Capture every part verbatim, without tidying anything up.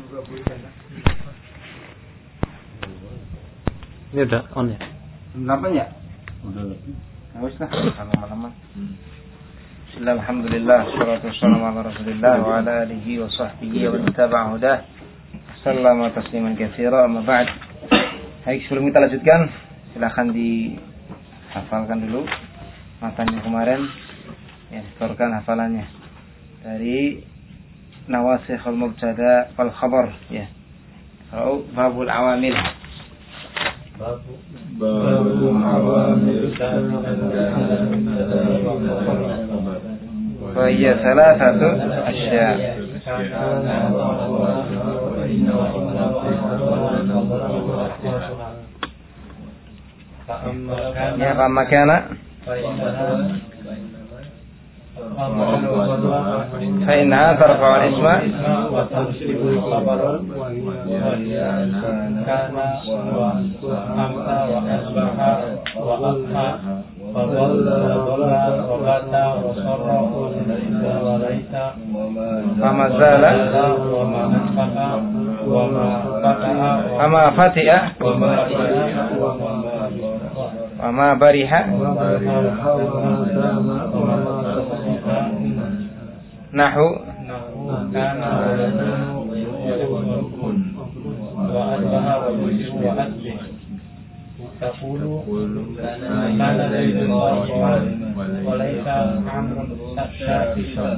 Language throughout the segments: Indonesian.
Ini udah on ya? delapan ya? Udah. Wis lah, lama-lama. Bismillah, alhamdulillah, wassalatu wassalamu ala Rasulillah wa ala alihi wa sahbihi wa man tabi'a hudah. Sallama tasliman katsira, amma ba'd. Baik, sebelum kita lanjutkan, silakan dihafalkan dulu matanya kemarin. Ya, setorkan hafalannya dari Nawasikhul Mubtada wal Khabar, ya. Atau Babul Awamil. Babul Awamil. Wa hiya thalathatu asya'. Ya, kama kana فإنها ترفع الاسم وتنصب الخبر وهي كان وأمسى وأصبح وأضحى فظل وظل وبات وصرف وليس فما زال وما أنفق وما فتح فما فتئ وما برح نحو كان ويكون وأشبه ويشبه وأشبه تقول كان زيد مرفوعا وليس عمرو شاكسا.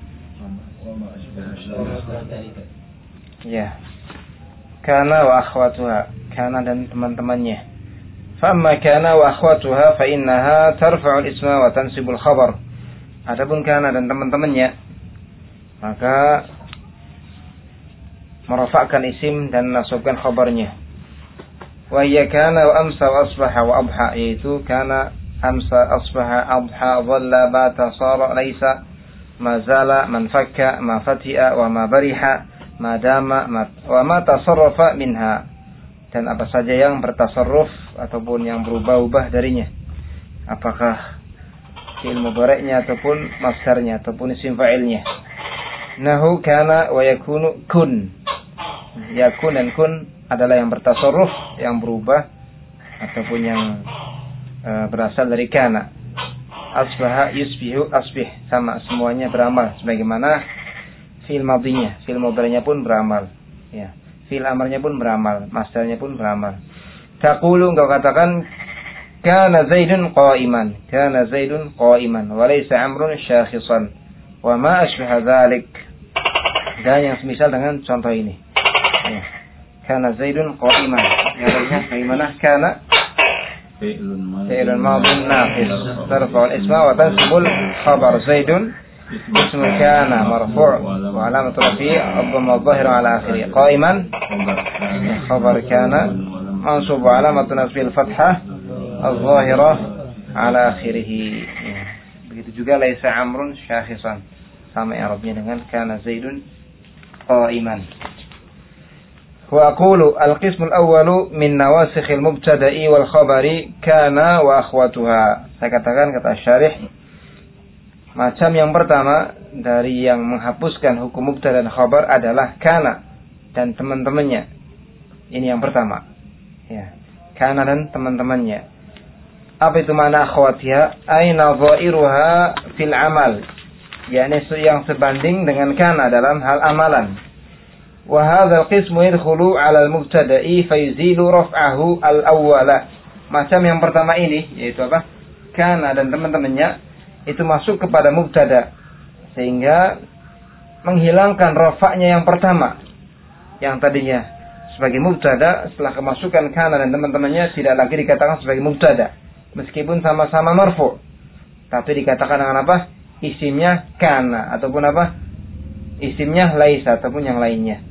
Ya, kana wa akhwatuha, kana dan teman-temannya. Famma kana wa akhwatuha fa innaha tarfa'u al-isma wa tansibu al-khabar. Adapun kana dan teman-temannya, maka merafa'kan isim dan nasabkan khabarnya. Wa hiya kana wa amsa wa asbaha wa adha, yaitu kana, amsa, asbaha, adha, dhalla, bata, sara, laisa, ma zala, man fakka, ma fati'a, wa ma bariha, ma dama, wa ma tasarrafa minha, dan apa saja yang bertasarruf ataupun yang berubah-ubah darinya, apakah fi'il mudhari'nya ataupun masdarnya ataupun isim fa'ilnya. Nahu kana wa yakunu kun. Yakun dan kun adalah yang bertasarruf, yang berubah ataupun yang e, berasal dari kana. Asbaha yusbihu asbih, sama semuanya beramal sebagaimana fi'il madhinya, fi'il mudhari'nya pun beramal. Ya, fi'il amarnya pun beramal, masdarnya pun beramal. Taqulu, engkau katakan kana Zaidun qa'iman, kana Zaidun qa'iman wa laysa Amrun syakhisan wa ma asbaha dzalik, dan yang semisal dengan contoh ini. Ya. Kana Zaidun qa'iman, artinya bagaimana? Kana fi'lun madhin naqis tarfa'u al-isma wa tansibu al-khabar. Zaidun ismu kana marfu' wa alamatu rafi'i ad-dhamma adh-dhahira 'ala akhirih. Qa'iman khabar kana mansub wa alamatu nasbihi al-fathah al-zahirah ala akhirih. Ya. Begitu juga laisa amrun syakhisan, sama i'rabnya dengan kana zaidun qa'iman. Wa aqulu al-qismu al-awwalu min nawasikhil mubtada'i wal khabari kana wa akhwatuha. Saya katakan, kata syarih, macam yang pertama dari yang menghapuskan hukum mubtada dan khabar adalah kana dan teman-temannya. Ini yang pertama. Ya, kana dan teman-temannya. Apa itu makna akhwatiha? Aina dhairuha fil amal, yakni yang sebanding dengan kana dalam hal amalan. Wa hadzal qismu yadkhulu 'ala al-mubtada'i fa yuzilu raf'ahu al-awwala. Macam yang pertama ini, yaitu apa? Kana dan teman-temannya itu masuk kepada mubtada, sehingga menghilangkan rafa'nya yang pertama, yang tadinya sebagai mubtada, setelah kemasukan kana dan teman-temannya tidak lagi dikatakan sebagai mubtada, meskipun sama-sama marfu', tapi dikatakan dengan apa? Isimnya kana ataupun apa? Isimnya laisa ataupun yang lainnya.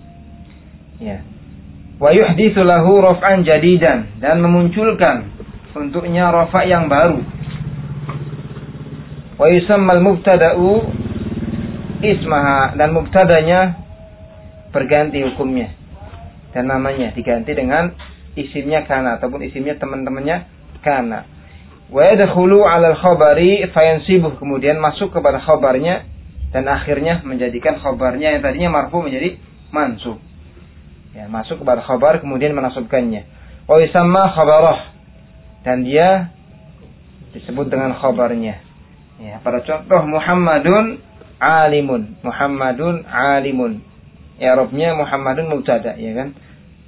Ya. Wa yuhditsu lahu raf'an jadidan, dan memunculkan untuknya rafa' yang baru. Wa yusammal mubtada'u ismaha, dan mubtadanya berganti hukumnya dan namanya diganti dengan isimnya kana ataupun isimnya teman-temannya kana. Wa yadkhulu 'ala al-khabari fayansibuh, kemudian masuk kepada khabarnya dan akhirnya menjadikan khabarnya yang tadinya marfu menjadi mansub. Ya, masuk kepada khabar kemudian menasabkannya. Wa yusamma khabarah, dan dia disebut dengan khabarnya. Ya, pada contoh Muhammadun alimun, Muhammadun alimun. I'rabnya Muhammadun mubtada, ya kan?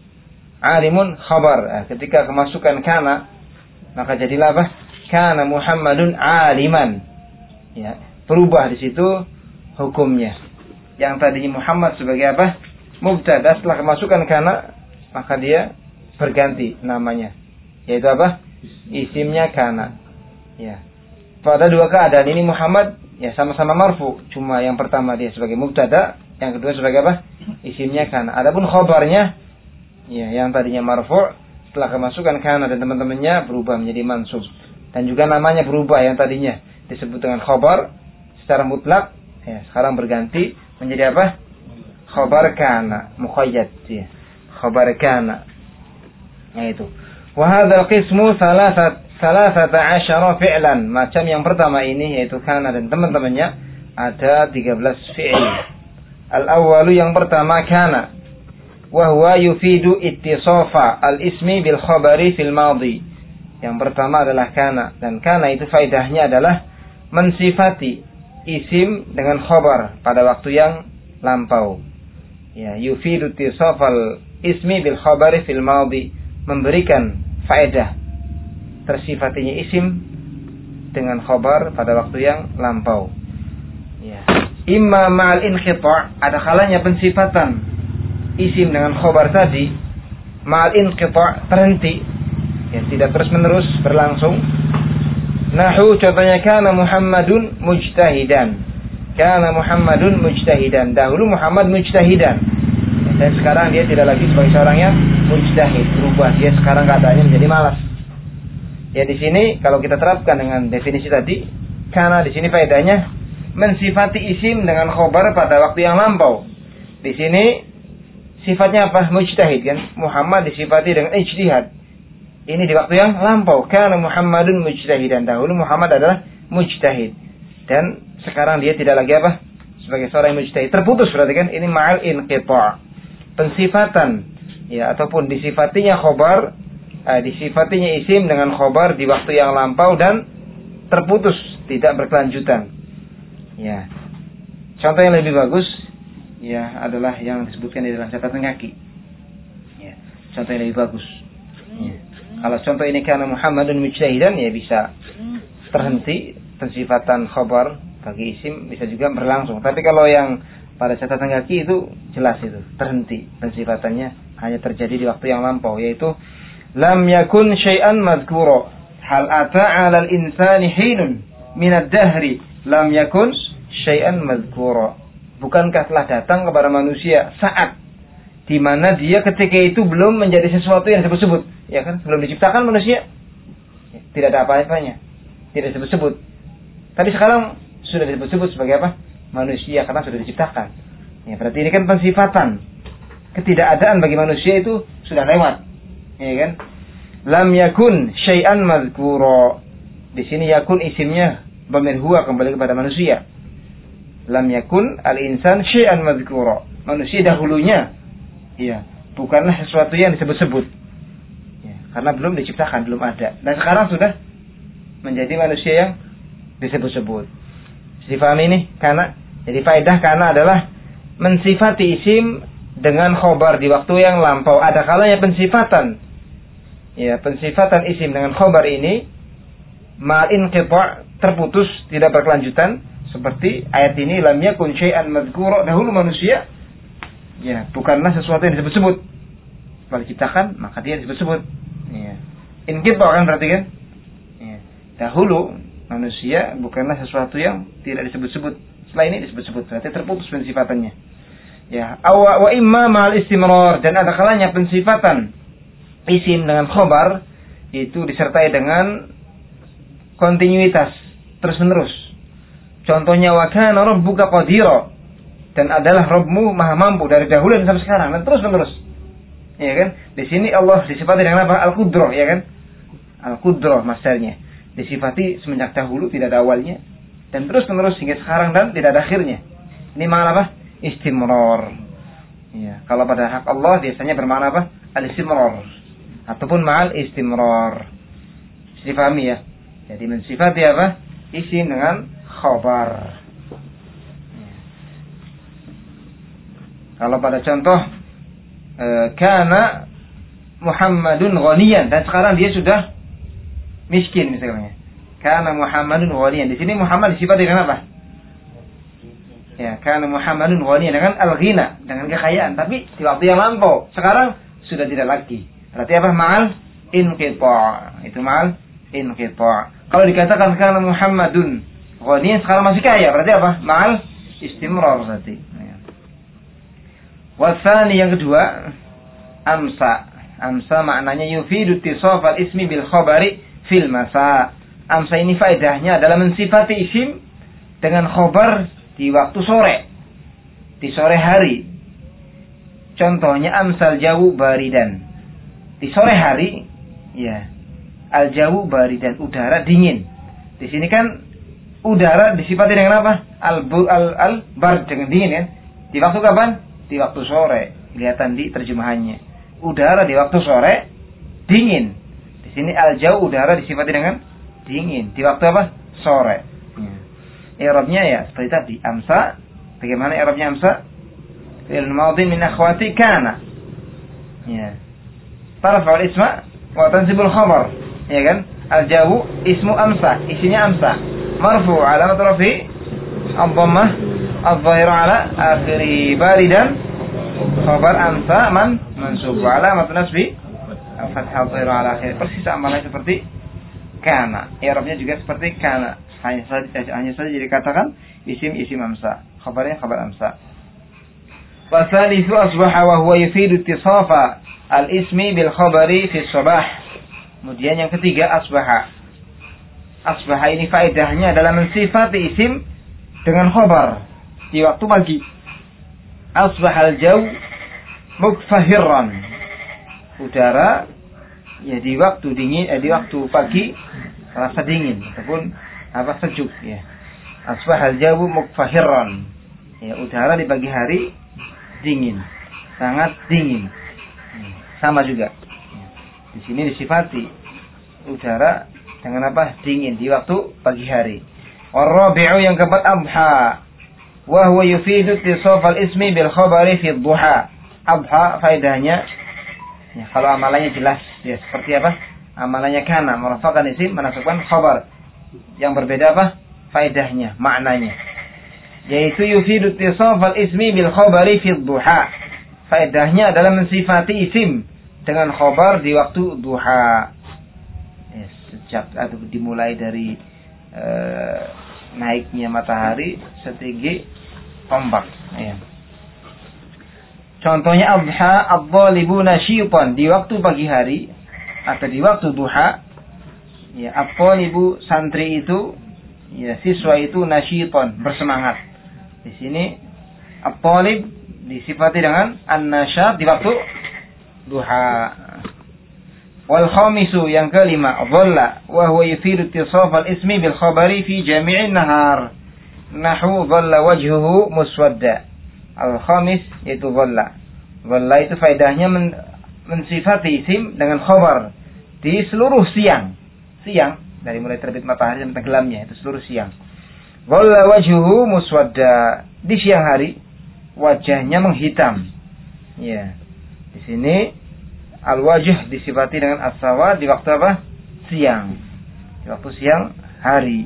Alimun khabar. Nah, ketika kemasukan kana, maka jadilah apa? Kana Muhammadun aliman. Ya, berubah di situ hukumnya. Yang tadinya Muhammad sebagai apa? Mubtada, setelah kemasukan kana, maka dia berganti namanya. Yaitu apa? Isimnya kana. Ya. Pada dua keadaan ini Muhammad ya sama-sama marfu, cuma yang pertama dia sebagai mubtada, yang kedua sebagai apa? Isimnya kana. Adapun khabarnya ya yang tadinya marfu, setelah kemasukan kana dan teman-temannya berubah menjadi mansub. Dan juga namanya berubah, yang tadinya disebut dengan khabar secara mutlak, ya sekarang berganti menjadi apa? Khabar kana muqayyad, ya. Khabar kana. Nah itu. Wa hadzal qismu salasat salasata asyara fi'lan. Macam yang pertama ini yaitu kana dan teman-temannya ada tiga belas fi'il. Al-awwalu yang pertama kana, wa huwa yufidu ittisafa al-ismi bil khabari fil madhi. Yang pertama adalah kana, dan kana itu faedahnya adalah mensifati isim dengan khabar pada waktu yang lampau. Ya, yufidu ittisafal ismi bil khabari fil madhi, memberikan faedah tersifatinya isim dengan khabar pada waktu yang lampau. Ya. Imma ma'al inqita', ada kalanya pensifatan isim dengan khabar tadi ma'al inqita', terhenti, ya tidak terus-menerus berlangsung. Nahu, contohnya kana Muhammadun mujtahidan. Kana Muhammadun mujtahidan. Dahulu Muhammad mujtahidan, dan sekarang dia tidak lagi sebagai seorang yang mujtahid, berubah, dia sekarang keadaannya menjadi malas. Ya di sini kalau kita terapkan dengan definisi tadi, karena di sini faedahnya mensifati isim dengan khabar pada waktu yang lampau. Di sini sifatnya apa? Mujtahid kan? Muhammad disifati dengan ijtihad. Ini di waktu yang lampau. Kana Muhammadun mujtahidan. Dahulu Muhammad adalah mujtahid, dan sekarang dia tidak lagi apa? Sebagai seorang mujtahid. Terputus berarti kan? Ini ma'al inqita'. Pensifatan ya ataupun disifatinya khabar, eh, disifatinya isim dengan khabar di waktu yang lampau dan terputus, tidak berkelanjutan. Ya. Contoh yang lebih bagus ya adalah yang disebutkan di dalam catatan kaki. Ya. Contoh yang lebih bagus. Ya. Kalau contoh ini kana Muhammadun mujtahidan, ya bisa terhenti pensifatan khabar bagi isim, bisa juga berlangsung. Tapi kalau yang pada catatan kaki itu jelas itu terhenti pensifatannya, hanya terjadi di waktu yang lampau, yaitu lam yakun syai'an madhkura hal ata 'alal insani hinun minad dahri lam yakun syai'an madhkura. Bukankah telah datang kepada manusia saat di mana dia ketika itu belum menjadi sesuatu yang disebut-sebut, ya kan? Belum diciptakan manusia, tidak ada apa-apanya, tidak disebut-sebut. Tapi sekarang sudah disebut-sebut sebagai apa? Manusia, karena sudah diciptakan. Ya, berarti ini kan pensifatan ketidakadaan bagi manusia itu sudah lewat. Ya kan? Lam yakun syai'an madhkura. Di sini yakun isimnya dhamir huwa, kembali kepada manusia. Lam yakun al-insan syai'an madhkura. Manusia dahulunya ya, bukanlah sesuatu yang disebut-sebut. Ya, karena belum diciptakan, belum ada. Dan sekarang sudah menjadi manusia yang disebut-sebut. Difahami ini? Karena jadi faedah karena adalah mensifati isim dengan khobar di waktu yang lampau. Ada kalanya pensifatan, ya pensifatan isim dengan khobar ini ma'al inqita', terputus, tidak berkelanjutan. Seperti ayat ini, lam yakun syai'an madhkura, dahulu manusia ya bukanlah sesuatu yang disebut-sebut. Kalau diciptakan maka dia disebut-sebut. Ya. Inqita' kan berarti kan? Ya. Dahulu manusia bukanlah sesuatu yang tidak disebut-sebut. Setelah ini disebut-sebut, berarti terputus pensifatannya. Ya, awa wa imma ma'al istimrar, dan ada kalanya pensifatan isim dengan khobar itu disertai dengan kontinuitas terus-menerus. Contohnya wa kana rabbuka qadira, dan adalah Rabbmu maha mampu dari dahulu dan sampai sekarang, dan terus-menerus. Ya kan? Di sini Allah disifati dengan apa? Al-Qudrah, ya kan? Al-Qudrah masdarnya. Disifati semenjak dahulu, tidak ada awalnya, dan terus menerus hingga sekarang dan tidak ada akhirnya. Ini makna apa? Istimrar. Ya, kalau pada hak Allah biasanya bermakna apa? Al-istimrar ataupun ma'al istimrar. Difahami ya? Jadi mensifati apa? Isim dengan khabar. Ya. Kalau pada contoh e, kana Muhammadun ghaniyan, dan sekarang dia sudah miskin misalnya. Kana Muhammadun ghaniyan. Di sini Muhammad disifati dengan apa? Ya, karena Muhammadun ghaniyan dengan al-ghina, dengan kekayaan, tapi di waktu yang lampau. Sekarang sudah tidak lagi. Berarti apa? Ma'al inqita'. Itu ma'al inqita'. Kalau dikatakan karena Muhammadun ghaniyan sekarang masih kaya, berarti apa? Ma'al istimrar berarti. Ya. Wasani yang kedua, amsa. Amsa maknanya yufidu ittisaf al-ismi bil khabari fil masa. Amsa ini faedahnya adalah mensifati isim dengan khabar di waktu sore, di sore hari. Contohnya amsal jawu baridan. Di sore hari, ya, al jawu baridan, udara dingin. Di sini kan udara disifati dengan apa? Al al al bar, dengan dingin ya. Di waktu kapan? Di waktu sore. Kelihatan di terjemahannya. Udara di waktu sore dingin. Di sini al jawu, udara disifati dengan dingin. Di waktu apa? Sore. I'rabnya ya seperti tadi, amsa. Bagaimana i'rabnya amsa? Fi'il madhi min akhwati kana. Ya. Tarfa'ul isma wa tansibul khabar. Ya kan? Al-jawu ismu amsa, isinya amsa. Marfu' alamat rafi ad-dhammah adh-dhahira ala akhiri baridan. Khabar amsa man mansub alamat nasbi al-fathah adh-dhahira ala akhiri. Persis amalannya seperti kana. I'rabnya juga seperti kana. Hanya saja, hanya saja dikatakan isim isim amsa, khabarnya khabar amsa. Wasalithu asbaha wa huwa yufidu ittisafa al-ismi bil khabari fi sabah. Kemudian yang ketiga asbaha. Asbaha ini faedahnya adalah mensifati isim dengan khabar di waktu pagi. Asbahal jaw mukfahiran. Udara ya di waktu dingin, eh, di waktu pagi terasa dingin ataupun apa sejuk ya. Asbahal jawu mukfahiran. Ya, udara di pagi hari dingin, sangat dingin. Sama juga. Di sini disifati udara dengan apa? Dingin di waktu pagi hari. Warabi'u yang keempat abha. Wa huwa yufidu ittisaf al-ismi bil khabari fi ad-duha. Abha faedahnya ya, kalau amalannya jelas ya, seperti apa? Amalannya kana merafakan isim menasabkan khabar. Yang berbeda apa? Faedahnya, maknanya. Yaitu yufidu ittisaf al-ismi bil khabari fi ad-duha. Faedahnya adalah mensifati isim dengan khabar di waktu duha. Ya, sejak atau dimulai dari e, naiknya matahari setinggi tombak. Ya. Contohnya adha adh-dhalibuna syitan, di waktu pagi hari atau di waktu duha. Ya, apa ibu santri itu, ya siswa itu nasyiton, bersemangat. Di sini at-talib disifati dengan an-nasyat di waktu duha. Wal khamisu yang kelima, dhalla wa huwa yufidu ittisaf al-ismi bil khabari fi jami'in nahar. Nahu dhalla wajhuhu muswadda. Al-khamis yaitu dhalla. Dhalla itu faedahnya men mensifati isim dengan khabar di seluruh siang. Siang, dari mulai terbit matahari sampai tenggelamnya, itu seluruh siang. Dhalla wajhuhu muswadda. Di siang hari wajahnya menghitam. Ya. Di sini al-wajh disifati dengan as-sawad di waktu apa? Siang. Di waktu siang hari.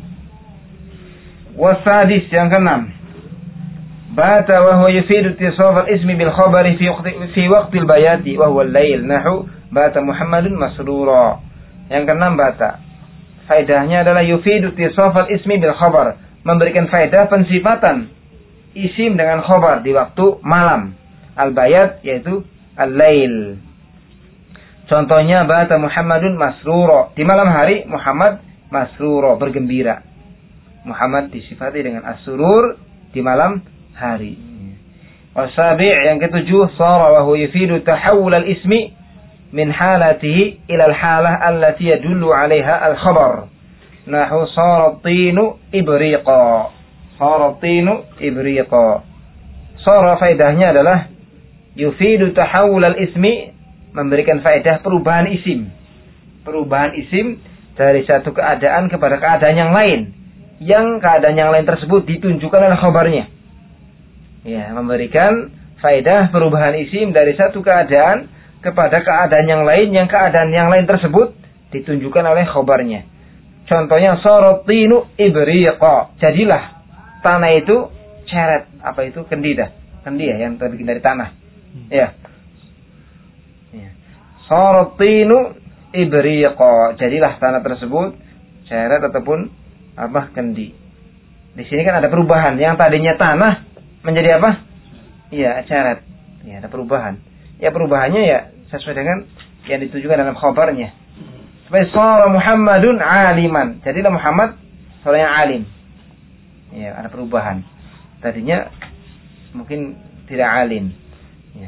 Wasadis yang keenam. Bata wa huwa yufidu ittisaf al-ismi bil khabari fi waqti fi waqti al-bayati wa huwa al-lail. Nahu bata Muhammadun masrura. Yang keenam bata. Faedahnya adalah yufidu ittisaf al-ismi bil khabar, memberikan faedah pensifatan isim dengan khabar di waktu malam. Al-bayat yaitu al-lail. Contohnya bata Muhammadun masrura. Di malam hari Muhammad masrura, bergembira. Muhammad disifati dengan as-surur di malam hari. Wasabi' yang ketujuh, sara wa huwa yufidu tahawul al-ismi min halatihi ila al-halah allati yadullu 'alaiha al-khabar. Nahu sara at-tinu ibriqa. Sara at-tinu ibriqa. Sara faedahnya adalah yufidu tahawul al-ismi, memberikan faedah perubahan isim. Perubahan isim dari satu keadaan kepada keadaan yang lain. Yang keadaan yang lain tersebut ditunjukkan oleh khabarnya. Ya, memberikan faedah perubahan isim dari satu keadaan kepada keadaan yang lain, yang keadaan yang lain tersebut ditunjukkan oleh khabarnya. Contohnya sorotinu ibriqa. Jadilah tanah itu ceret. Apa itu? Kendi dah. Kendi ya, yang terbikin dari tanah. Ya. Ya. Sorotinu ibriqa. Jadilah tanah tersebut ceret ataupun apa? Kendi. Di sini kan ada perubahan. Yang tadinya tanah menjadi apa? Iya, ceret. Ya, ada perubahan. Ya, perubahannya ya sesuai dengan yang ditunjukkan dalam khabarnya. Seperti sara Muhammadun aliman. Jadilah Muhammad seorang yang alim. Ya, ada perubahan. Tadinya mungkin tidak alim. Ya.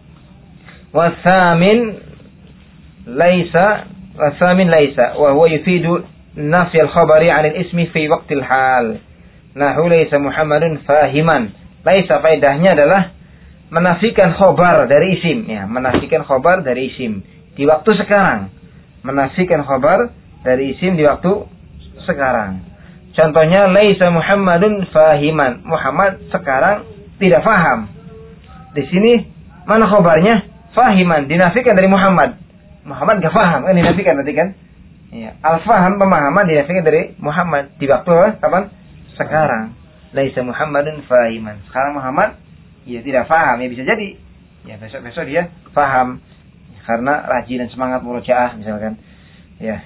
Wasamin laisa wasamin laisa wa huwa yufidu nafy al-khabari 'an al-ismi fi waqtil hal. Nahu laisa Muhammadun fahiman. Laisa faedahnya adalah menafikan khabar dari isim, ya, menafikan khabar dari isim di waktu sekarang. Menafikan khabar dari isim di waktu sekarang. Contohnya laisa Muhammadun fahiman. Muhammad sekarang tidak faham. Di sini mana khabarnya? Fahiman, dinafikan dari Muhammad. Muhammad enggak faham, kan dinafikan berarti kan? Ya, al-faham pemahaman dinafikan dari Muhammad di waktu kapan? Sekarang. Laisa Muhammadun fahiman. Sekarang Muhammad ya tidak faham, ya bisa jadi. Ya besok-besok dia faham. Karena rajin dan semangat murojaah misalkan. Ya.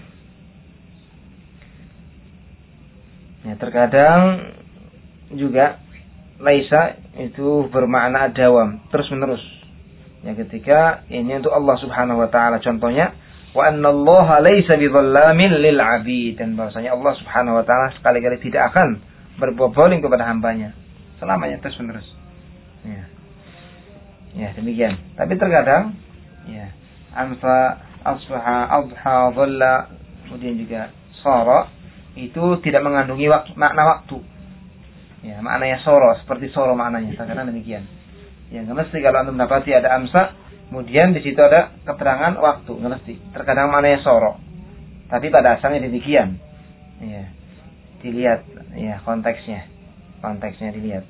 Ya, terkadang juga laisa itu bermakna dawam, terus-menerus. Ya, ketika ini untuk Allah Subhanahu wa taala, contohnya wa annallaha laisa bidzallamin lil 'abid, dan bahwasanya Allah Subhanahu wa taala sekali-kali tidak akan berbuat zalim kepada hambanya. Selamanya terus-menerus. Ya. Ya, demikian. Tapi terkadang ya amsa asbaha adha dhalla, kemudian juga sara itu tidak mengandungi waktu, makna waktu. Ya, maknanya soro seperti soro maknanya. Terkadang demikian. Ya, enggak mesti kalau antum mendapati ada amsa, kemudian di situ ada keterangan waktu, enggak mesti. Terkadang maknanya soro. Tapi pada asalnya demikian. Ya. Dilihat ya konteksnya. Konteksnya dilihat.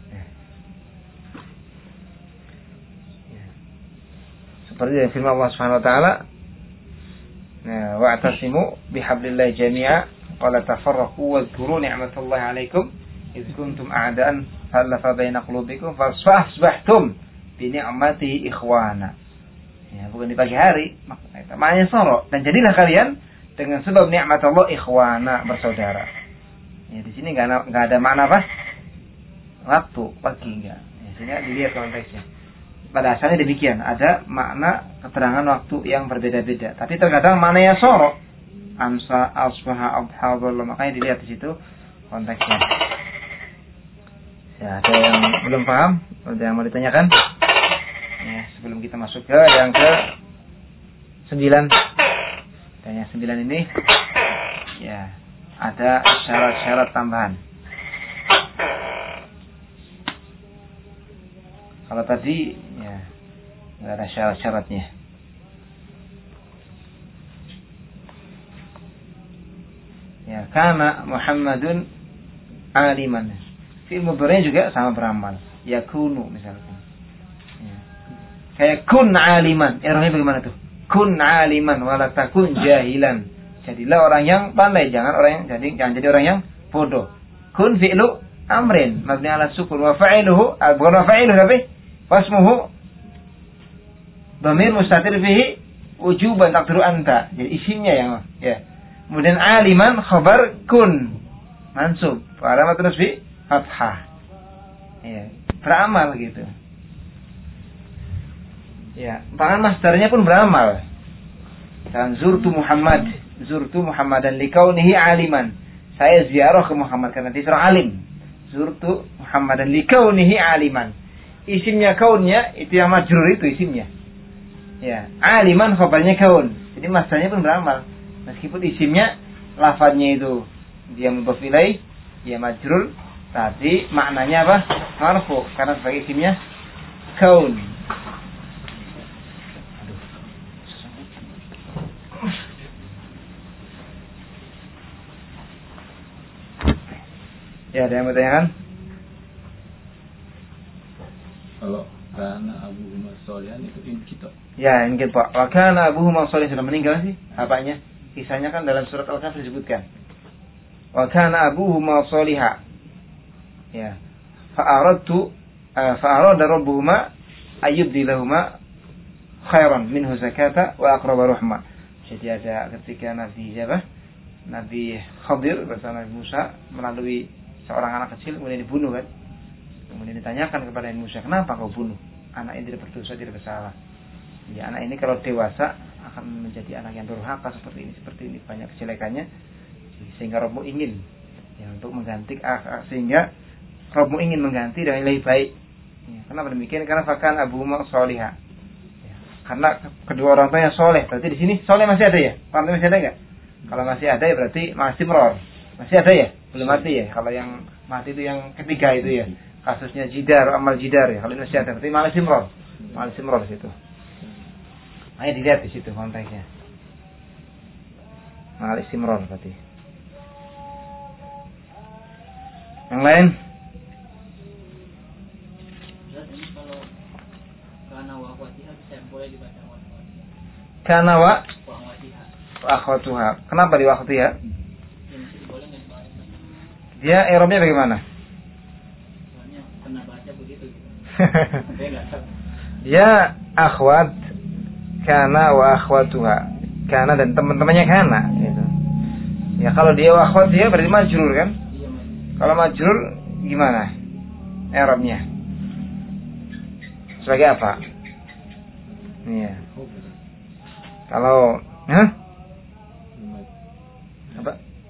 Seperti dalam firman Allah Subhanahu wa taala, nah, wa'tasimu bihablillahi jami'a qala tafarraqu wadhkuru ni'matallahi 'alaikum idz kuntum a'daan fa'alafa baina qulubikum fasbahtum bi ni'matihi ikhwana. Ya, bukan di pagi hari, maknanya soro, dan jadilah kalian dengan sebab nikmat Allah ikhwana, bersaudara. Ya, di sini enggak ada, enggak ada makna apa? Waktu, pagi enggak. Ya, sini dilihat konteksnya. Pada asalnya demikian, ada makna keterangan waktu yang berbeda-beda. Tapi terkadang maknanya soro, amsa, asbaha, adha, dhalla, makanya dilihat di situ konteksnya. Ya, ada yang belum paham? Ada yang mau ditanyakan? Ya, sebelum kita masuk ke yang ke sembilan. Dan yang sembilan ini, ya, ada syarat-syarat tambahan. Kalau tadi ya nggak ada syarat-syaratnya. Ya, karena Muhammadun aliman. Fi'il mudhari juga sama beramal. Yakunu misalkan. Ya. Kayak kun aliman. Eranya bagaimana tuh? Kun aliman wala takun jahilan. Jadilah orang yang pandai, jangan orang yang jadi jangan jadi orang yang bodoh. Kun fi'lu amrin mabni ala sukun wa fa'iluhu bukan wa fa'iluhu tapi wasmuhu dhamir mustatir fihi wujuban taqdiru anta. Jadi isimnya yang ya. Kemudian aliman khabar kun mansub alamat terus fi fathah. Ya, beramal gitu. Ya, tangan masdarnya pun beramal. Dan zurtu Muhammad, zurtu Muhammadan likaunihi aliman. Saya ziarah ke Muhammad karena dia seorang alim. Zurtu Muhammadan likaunihi aliman. Isimnya kaunnya itu yang majrur itu isimnya. Ya, aliman khabarnya kaun. Jadi masdarnya pun beramal. Meskipun isimnya lafadznya itu dia mudhaf ilaih, dia majrur, tapi maknanya apa? Marfu karena sebagai isimnya kaun. Ya, ada yang bertanyakan? Kalau karena abuhuma sholihan itu kita. Ya, ini Pak. Wa kana abuhuma sholihan, sudah meninggal sih bapaknya. Kisahnya kan dalam surat Al-Kahfi disebutkan. Wa kana abuhuma sholiha. Ya. Fa aradtu uh, fa arada rabbuhuma ayyubdilahuma khairan minhu zakata wa aqraba rahma. Jadi ada ketika Nabi siapa? Nabi Khadir bersama Nabi Musa melalui seorang anak kecil kemudian dibunuh kan. Kemudian ditanyakan kepada Nabi Musa, "Kenapa kau bunuh? Anak ini tidak berdosa, tidak bersalah." Ya, anak ini kalau dewasa akan menjadi anak yang durhaka seperti ini, seperti ini banyak kejelekannya. Sehingga Rabbu ingin ya untuk mengganti ah, sehingga Rabbu ingin mengganti dengan lebih baik. Ya, kenapa demikian? Karena fakan abuhuma sholiha. Ya, karena kedua orang tuanya soleh. Berarti di sini soleh masih ada ya? Orang tua masih ada enggak? Kalau masih ada ya berarti masih meror. Masih ada ya? Belum mati ya? Kalau yang mati itu yang ketiga itu ya. Kasusnya jidar, amal jidar ya. Kalau ini masih ada berarti masih meror. Masih meror di situ. Ayo dilihat di situ konteksnya. Masih meror berarti. Yang lain? Kana wa akhwatuha. Kenapa di wakhtiha? Dia i'rabnya bagaimana? Dia akhwat kana wa akhwatuha. Kana dan teman-temannya kana gitu. Ya kalau dia wa akhwatuha berarti majrur kan? Kalau majrur gimana? I'rabnya sebagai apa? Iya. Kalau, hah? Apa?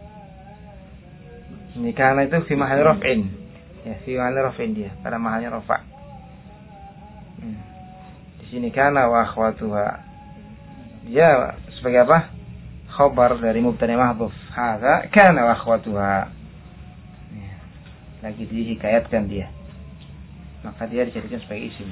Ini karena itu fi mahal raf'in. Ya, fi mahal raf'in dia, pada mahalnya rafa'. Hmm. Di sini kana wa akhwatuha. Dia sebagai apa? Khabar dari mubtada mahdhuf. Hadza kana wa akhwatuha. Ya. Lagi dihikayatkan dia. Maka dia dijadikan sebagai isim.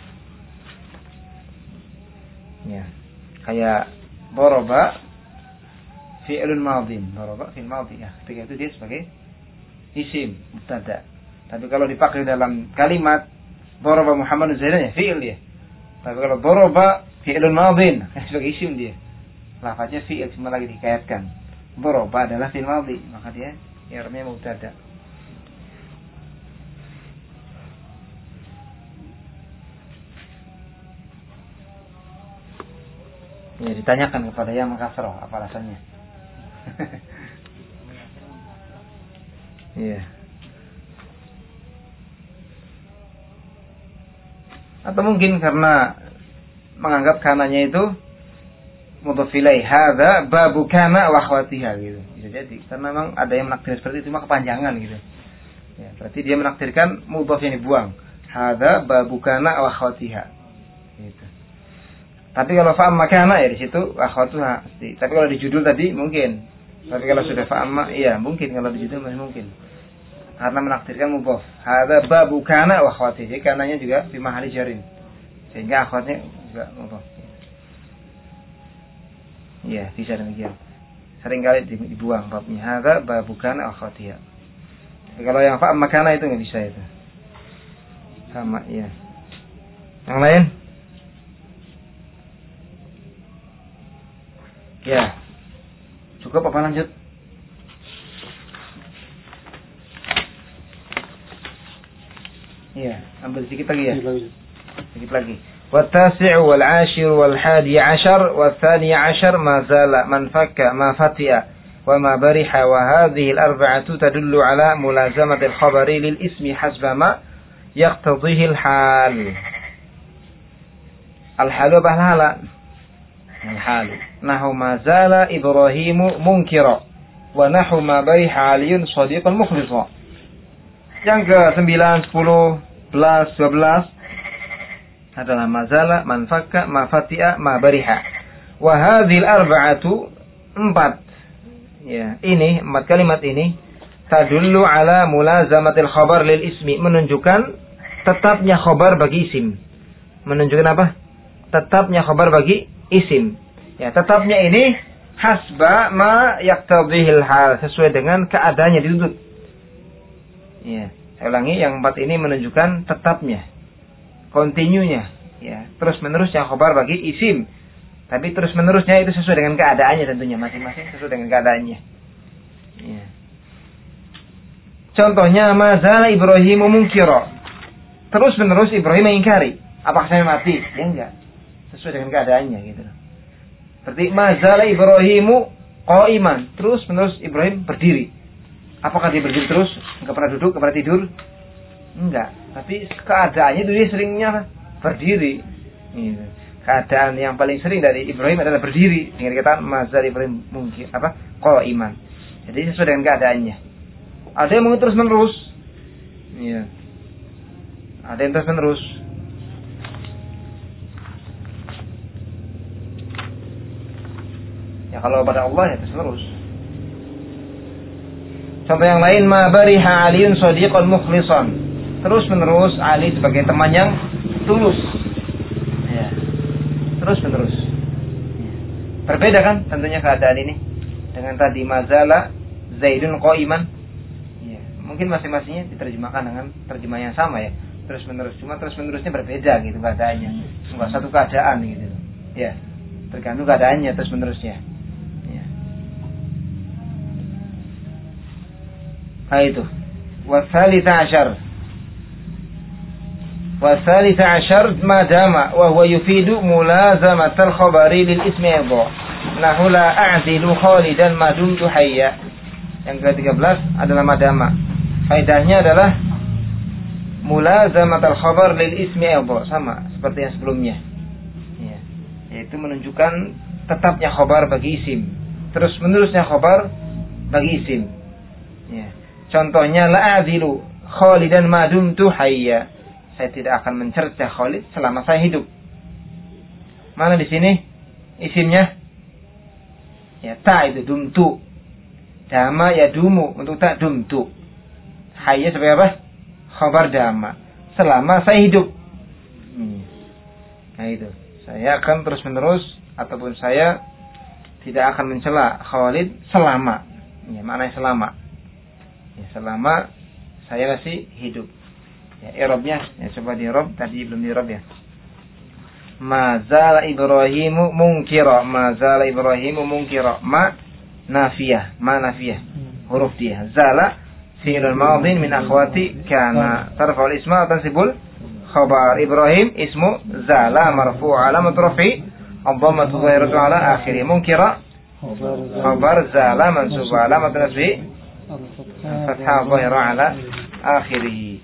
Ya. Kayak doroba fi'lun madhin, doroba fi'l madhi ya. Ketika itu dia sebagai isim mubtada. Tapi kalau dipakai dalam kalimat doroba Muhammadun Zaidan ya fi'il dia. Tapi kalau doroba fi'lun madhin sebagai isim dia. Lafaznya fi'il cuma lagi dikaitkan. Doroba adalah fi'il madhi, maka dia i'rabnya mubtada. Ya, ditanyakan kepada yang makasroh apa alasannya. Iya. Atau mungkin karena menganggap kananya itu mudhof ilaih, hadza babu kana wa akhwatiha gitu. Bisa jadi karena memang ada yang menakdir seperti itu maka kepanjangan gitu. Ya, berarti dia menakdirkan mudhof yang dibuang. Hadza babu kana wa akhwatiha. Gitu. Tapi kalau fa'am makana ya di situ akhwatuha pasti. Tapi kalau di judul tadi mungkin. Tapi kalau sudah fa'am iya mungkin, kalau di judul masih mungkin. Karena menakdirkan mudhof. Hadza babu kana wa akhwatihi. Jadi kananya juga fi mahali jarin. Sehingga akhwatnya juga mudhof. Iya, bisa demikian. Sering kali dibuang babnya. Hadza babu kana wa akhwatiha. Tapi kalau yang fa'am makana itu enggak bisa itu. Sama iya. Yang lain? Ya, cukup apa lanjut? Iya, ambil sedikit lagi ya. Sedikit lagi. والتاسع والعاشر والحادي عشر والثاني عشر ما زال من فك ما فتئ وما برح وهذه الأربعة تدل على ملازمة الخبر للاسم حسب ما يقتضيه الحال. الحال بحالة الحال نحو ما زال إبراهيم منكرا ونحو ما برح علي صديقا مخلصا. Yang ke sembilan, sepuluh, sebelas, dua belas adalah mazala, manfaka, mafati'a, mabariha. Wa hadhil arba'atu, empat. Ya, ini empat kalimat ini tadullu ala mulazamatil khabar lil ismi, menunjukkan tetapnya khabar bagi isim. Menunjukkan apa? Tetapnya khabar bagi isim. Ya, tetapnya ini hasba ma yaqtadhihil hal, sesuai dengan keadaannya dituntut. Ya, saya ulangi, yang empat ini menunjukkan tetapnya, kontinunya, ya, terus menerusnya khobar bagi isim. Tapi terus menerusnya itu sesuai dengan keadaannya tentunya, masing-masing sesuai dengan keadaannya. Ya. Contohnya mazala Ibrahim munkira. Terus menerus Ibrahim mengingkari. Apakah saya mati? Ya enggak. Sesuai dengan keadaannya gitu. Seperti mazala Ibrahimu qaiman. Terus menerus Ibrahim berdiri. Apakah dia berdiri terus? Enggak pernah duduk, enggak pernah tidur? Enggak. Tapi keadaannya itu dia seringnya berdiri. Gitu. Keadaan yang paling sering dari Ibrahim adalah berdiri. Dengan kata mazal Ibrahim mungkin apa? Qaiman. Jadi sesuai dengan keadaannya. Ada yang mungkin terus menerus. Iya. Ada yang terus menerus. Ya kalau pada Allah ya terus menerus. Contoh yang lain, ma bariha Aliun shadiqan mukhlishan. Terus menerus Ali sebagai teman yang tulus. Ya. Terus menerus. Berbeda kan tentunya keadaan ini dengan tadi mazala Zaidun qaiman. Ya, mungkin masing-masingnya diterjemahkan dengan terjemahan yang sama ya. Terus menerus, cuma terus menerusnya berbeda gitu keadaannya. Enggak satu keadaan gitu. Ya. Tergantung keadaannya terus menerusnya. Ya. Nah itu. Wa tsalits asyar. Wa tsalits asyar madama wa huwa yufidu mulazamatal khabari lil ismi idha. Nahu la a'zilu khalidan ma dumtu hayya. Yang ke tiga belas adalah madama. Faedahnya adalah mulazamatal khabar lil ismi idha, sama seperti yang sebelumnya. Ya. Yaitu menunjukkan tetapnya khabar bagi isim. Terus menerusnya khabar bagi isim. Ya. Contohnya la a'zilu khalidan ma dumtu hayya. Saya tidak akan mencerca Khalid selama saya hidup. Mana di sini isimnya? Ya, ta itu dumtu. Dama ya dumu, untuk tak dumtu. Hayya sebagai apa? Khabar dama. Selama saya hidup. Hmm. Nah itu. Saya akan terus menerus ataupun saya tidak akan mencela Khalid selama. Ya, maknanya selama. Ya, selama saya masih hidup. Ya, i'rabnya, ya coba di i'rab, tadi belum di i'rab ya. Mazala Ibrahimu munkira, mazala Ibrahimu munkira. Ma nafiyah, ma nafiyah. Huruf dia. Zala fi'lun madhin min akhwati kana. Tarfa'ul isma wa tansibul khabar. Ibrahim ismu zala marfu' alamat rafi' ad-dhammatu dhahiratu ala akhirih. Munkira khabar zala mansub alamat nasbi fathah dhahira ala akhirih.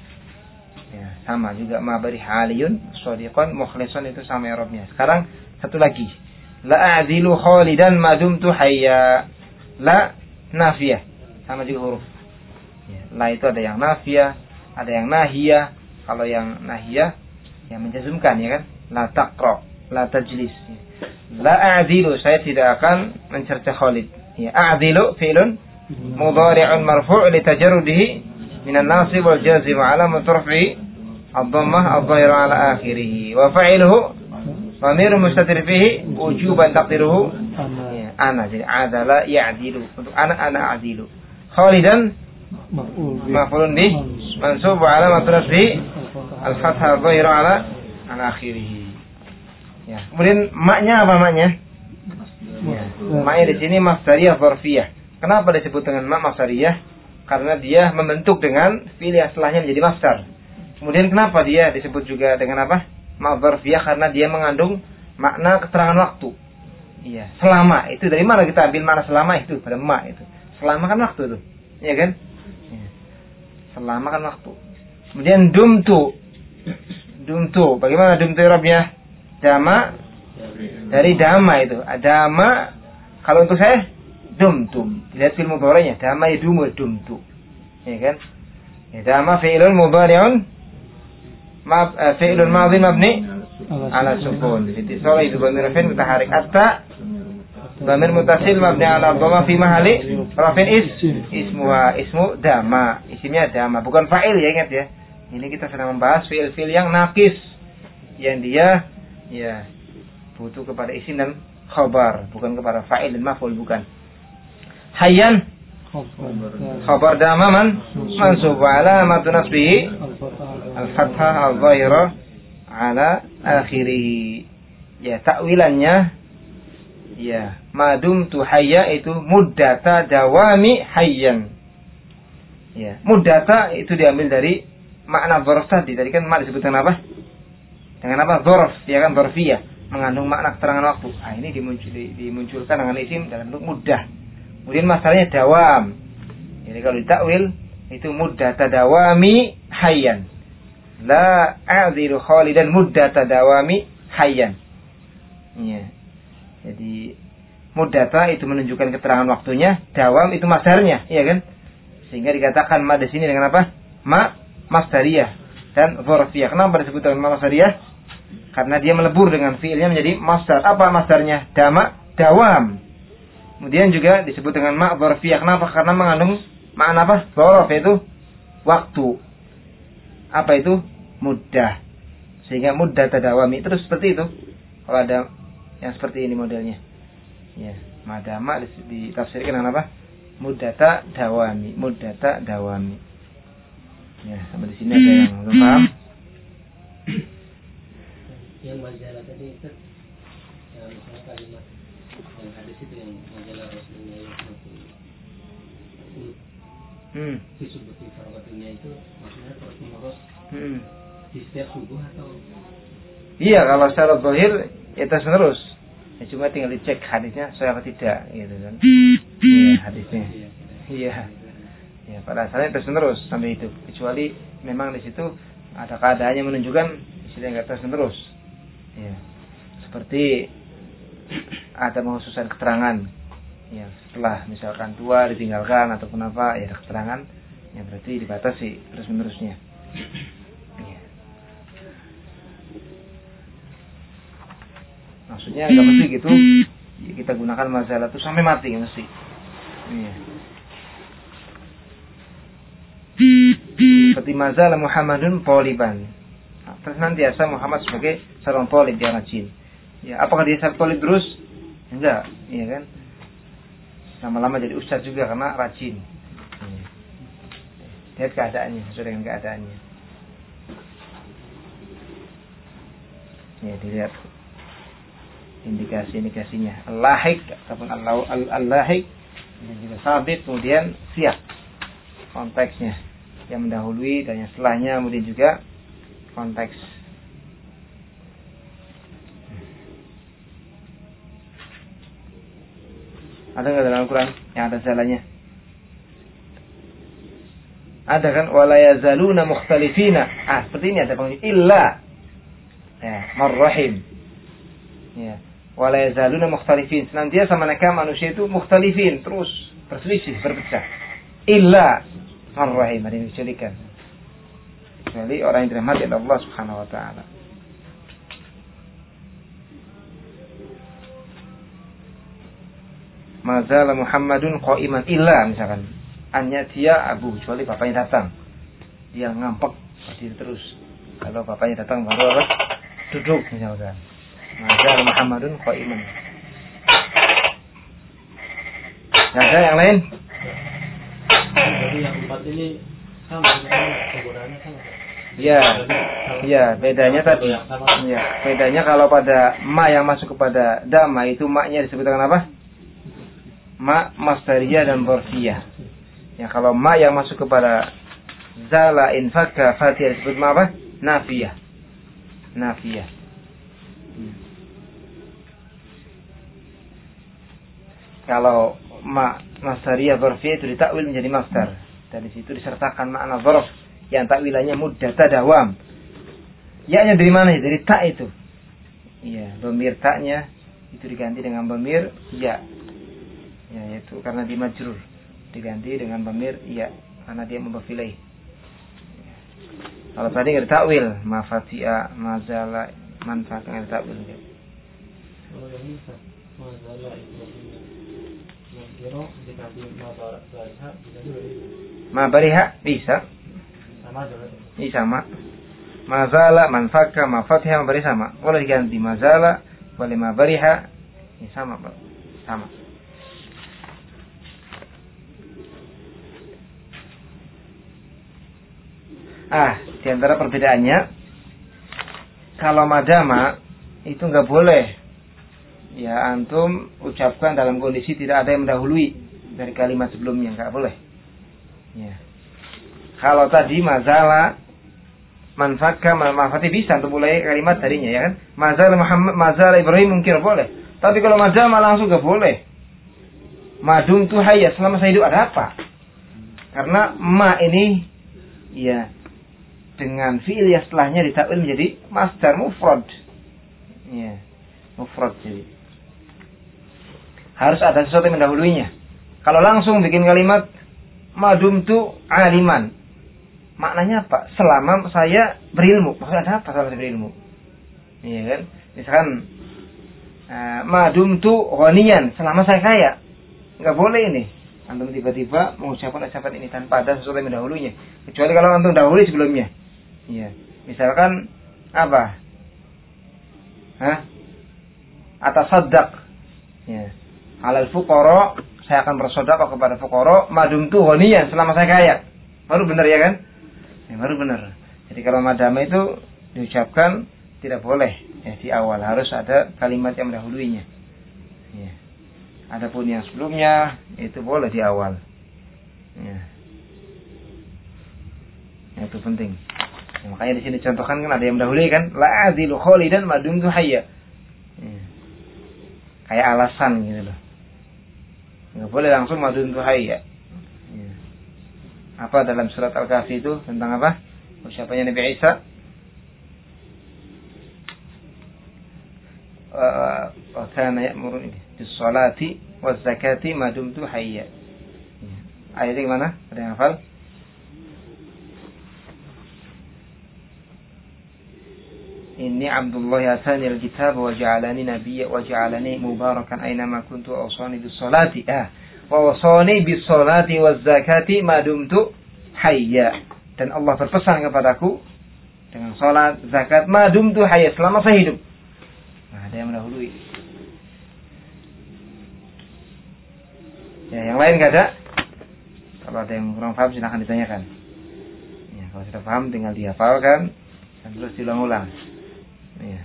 Sama juga ma bari haliyun shadiqan mukhlishan, itu sama i'rabnya. Sekarang satu lagi. La a'zilu khalidan ma dumtu hayya. La nafiyah. Sama juga huruf. Ya, la itu ada yang nafiyah, ada yang nahiyah. Kalau yang nahiyah yang menjazmkan ya kan. La taqra, la tajlis. La a'zilu, saya tidak akan mencerca Khalid. Ya, a'zilu fi'lun mudhari'un marfu' li tajarrudihi minan nasib wal jazm ala mutarafi الضمة الظاهرة على آخره وفعله ضمير مستتر فيه وجوبا تقديره أنا. jadi عدل يعدل. untuk أنا أنا أعدل. خالدا مفعول به منصوب على نصبه الفتحة الظاهرة على على آخره. Ya. Kemudian maknya apa maknya? Ya. Maknya di sini masdariyah dzarfiyah. Kenapa disebut dengan mak masdariyah? Karena dia membentuk dengan fi'il yang setelahnya menjadi masdar. Kemudian kenapa dia disebut juga dengan apa? Mak dzarfiyah, karena dia mengandung makna keterangan waktu. Iya, selama. Itu dari mana kita ambil makna selama itu? Pada mak itu. Selama kan waktu itu. Iya kan? Ya. Selama kan waktu. Kemudian dumtu. Dumtu. Bagaimana dumtu i'rabnya? Dama dari dama itu. Dama kalau untuk saya dumtu. Lihat fi'il mudhari'nya. Dama yadumu dumtu. Iya kan? Ya, dama fi'ilun mudhari'un Ma fi'lun madhi mabni ala sukun. Jadi soal itu dhamir rafin mutaharik. Atta dhamir mutasil mabni ala dhamma fi mahali rafin is ismuha ismu dama. Isimnya dama, bukan fa'il ya, ingat ya. Ini kita sedang membahas fi'il-fi'il yang naqis, yang dia ya butuh kepada isim dan khabar, bukan kepada fa'il dan maf'ul, bukan. Hayyan Khabar dama man mansub wa alamatu nasbihi al-fathah al-dhahirah ala akhirih. Ya, takwilannya ya, madum tu hayya itu muddata dawami hayyan. Ya, muddata itu diambil dari makna dzarf tadi. Tadi kan mak disebutkan apa? Dengan apa? Dzarf, ya kan, dzarfiyah, mengandung makna keterangan waktu. Ah, ini dimuncul, dimunculkan dengan isim dalam bentuk muddah. Kemudian masalahnya dawam. Jadi kalau ditakwil itu muddata dawami hayyan. La a'dziru khalidan muddata dawami hayyan. Ya. Jadi muddata itu menunjukkan keterangan waktunya, dawam itu masdarnya, iya kan? Sehingga dikatakan ma di sini dengan apa? Ma masdariyah dan dzarfiyah. Kenapa disebut dengan ma masdariyah? Karena dia melebur dengan fiilnya menjadi masdar. Apa masdarnya? Dama, dawam. Kemudian juga disebut dengan ma dzarfiyah. Kenapa? Karena mengandung makna apa? Dzarf, yaitu waktu. Apa itu? Muddah. Sehingga muddah tadawami terus seperti itu. Kalau ada yang seperti ini modelnya. Ya, madama ditafsirkan dengan apa? Muddata dawami, muddata dawami. Ya, sampai di sini ada yang belum paham? Yang majalah tadi itu, ya, misalnya kalimat yang hadis itu yang majalah Rasulullah yang Hmm. disebut di farqatunya itu maksudnya terus menerus Hmm. di setiap subuh atau? Iya, kalau secara zahir ya terus menerus. Ya, cuma tinggal dicek hadisnya sesuai apa tidak, gitu kan? Iya, hadisnya. Iya. Ya, pada asalnya terus menerus sampai itu. Kecuali memang di situ ada keadaannya menunjukkan istilah nggak terus menerus. Ya. Seperti ada mengkhususkan keterangan. Ya, setelah misalkan tua ditinggalkan atau kenapa, ya keterangan, ya berarti dibatasi terus menerusnya. Ya. Maksudnya nggak mesti gitu. Ya, kita gunakan mazalah itu sampai mati nggak mesti. Ya. Seperti mazalah Muhammadun poliban. Terus nantiasa Muhammad sebagai seorang polib dia rajin. Ya, apakah dia seorang polib terus? Enggak, iya kan? Lama-lama jadi ustaz juga karena rajin. Ya. Lihat keadaannya, sesuai dengan keadaannya. Ya, dilihat indikasi-indikasinya. Al-lahik ataupun al-lahik dan juga sabit, kemudian siap konteksnya yang mendahului dan yang setelahnya, kemudian juga konteks. Ada nggak dalam Al-Quran yang ada jalannya? Ada kan? Wala yazaluna mukhtalifina. Ah, seperti ini ada pengertian illa ya, marrahim. Ya, wala yazaluna mukhtalifin. Senantiasa mereka manusia itu mukhtalifin, terus berselisih, berpecah. Illa marrahim, ada yang dikecualikan. Kecuali orang yang dirahmati oleh Allah Subhanahu wa taala. Mazala Muhammadun qa'iman illa, misalkan annya dia abu, kecuali bapaknya datang, dia ngampek berdiri terus. Kalau bapaknya datang baru apa? Duduk misalkan. Mazala Muhammadun qa'iman. Ada yang lain? Jadi yang empat ini sama, penggunaannya sama. Ya, ya, bedanya tadi. Ya, bedanya kalau pada ma yang masuk kepada dama itu maknya disebut dengan apa? Ma masdariyah dan dzarfiyah. Ya, kalau ma yang masuk kepada zala infaka fatihah disebut ma apa? Nafiyah. Nafiyah. Hmm. Kalau ma masdariyah dzarfiyah itu ditakwil menjadi masdar. Dan di situ disertakan makna dzarf yang takwilannya muddata dawam. Ya-nya dari mana? Dari ta itu. Iya, dhamir ta-nya itu diganti dengan dhamir ya. Ya, yaitu karena di majrur diganti dengan dhamir ya karena dia mudhaf ilaih. Kalau tadi enggak ditakwil, mafatia, mazala, manfaat enggak ditakwil. Kalau yang ini mazala itu yang kira diganti mazala bariha bisa juga. Ma bariha bisa. Sama juga. Ini sama. Mazala, manfaka, mafatiha, mabari sama. Boleh diganti mazala, boleh mabariha. Ini sama, Pak. Sama. Ah, di antara perbedaannya, kalau madama itu nggak boleh ya antum ucapkan dalam kondisi tidak ada yang mendahului dari kalimat sebelumnya, nggak boleh. Ya. Kalau tadi mazala, manfaka, manfaati bisa untuk mulai kalimat tadinya ya kan. Mazala Muhammad, mazala Ibrahim mungkin boleh. Tapi kalau madama langsung nggak boleh. Madum tu hayya, selama saya hidup ada apa? Karena ma ini ya dengan fi'il yang setelahnya ditakwil menjadi masdar mufrad. Ya, mufrad jadi. Harus ada sesuatu yang mendahuluinya. Kalau langsung bikin kalimat madumtu aliman, maknanya apa? Selama saya berilmu. Maksudnya ada apa selama saya berilmu? Iya kan? Misalkan uh, madumtu ghaniyan, selama saya kaya. Enggak boleh ini. Antum tiba-tiba mengucapkan ucapan ini tanpa ada sesuatu yang mendahuluinya. Kecuali kalau antum dahului sebelumnya. Iya. Misalkan apa? Hah? Atasaddaq. Ya. Alal fuqara, saya akan bersedekah kepada fuqara madumtu ghaniyan, selama saya kaya. Baru benar ya kan? Ya, baru benar. Jadi kalau madama itu diucapkan tidak boleh ya di awal, harus ada kalimat yang mendahuluinya. Ya. Adapun yang sebelumnya itu boleh di awal. Ya. Itu penting. Ya, makanya di sini contohkan kan ada yang mendahului kan, la azilu khalidan madumtu hayya. Ya. Kayak alasan gitu loh. Enggak boleh langsung madumtu hayya. Ya. Apa dalam surat Al-Kahfi itu tentang apa? Ucapannya Nabi Isa. Wa kana ya'muru bis-sholati waz-zakati madumtu hayya. Ya. Ayatnya gimana? Ada yang hafal? Inni Abdullah yasani al-kitab wa ja'alani nabiyya wa ja'alani mubarakan aynama kuntu wa awsani bis-sholati ah wa awsani bis-sholati waz-zakati madumtu hayya. Dan Allah berpesan kepadaku dengan salat, zakat madumtu hayya, selama saya hidup. Nah, ada yang mendahului. Ya, yang lain enggak ada? Kalau ada yang kurang paham silakan ditanyakan. Ya, kalau sudah paham tinggal dihafalkan dan terus diulang-ulang. Ya.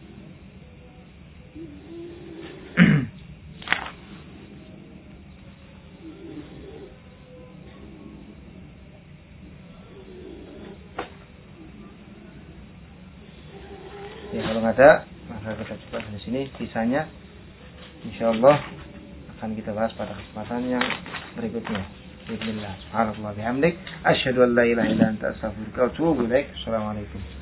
Ya, kalau nggak ada maka kita coba di sini, sisanya insyaallah akan kita bahas pada kesempatan yang berikutnya. Bismillah. Subhanallah bihamdik, asyhadu an la ilaha illa anta astaghfiruka wa atubu ilaik. Assalamualaikum.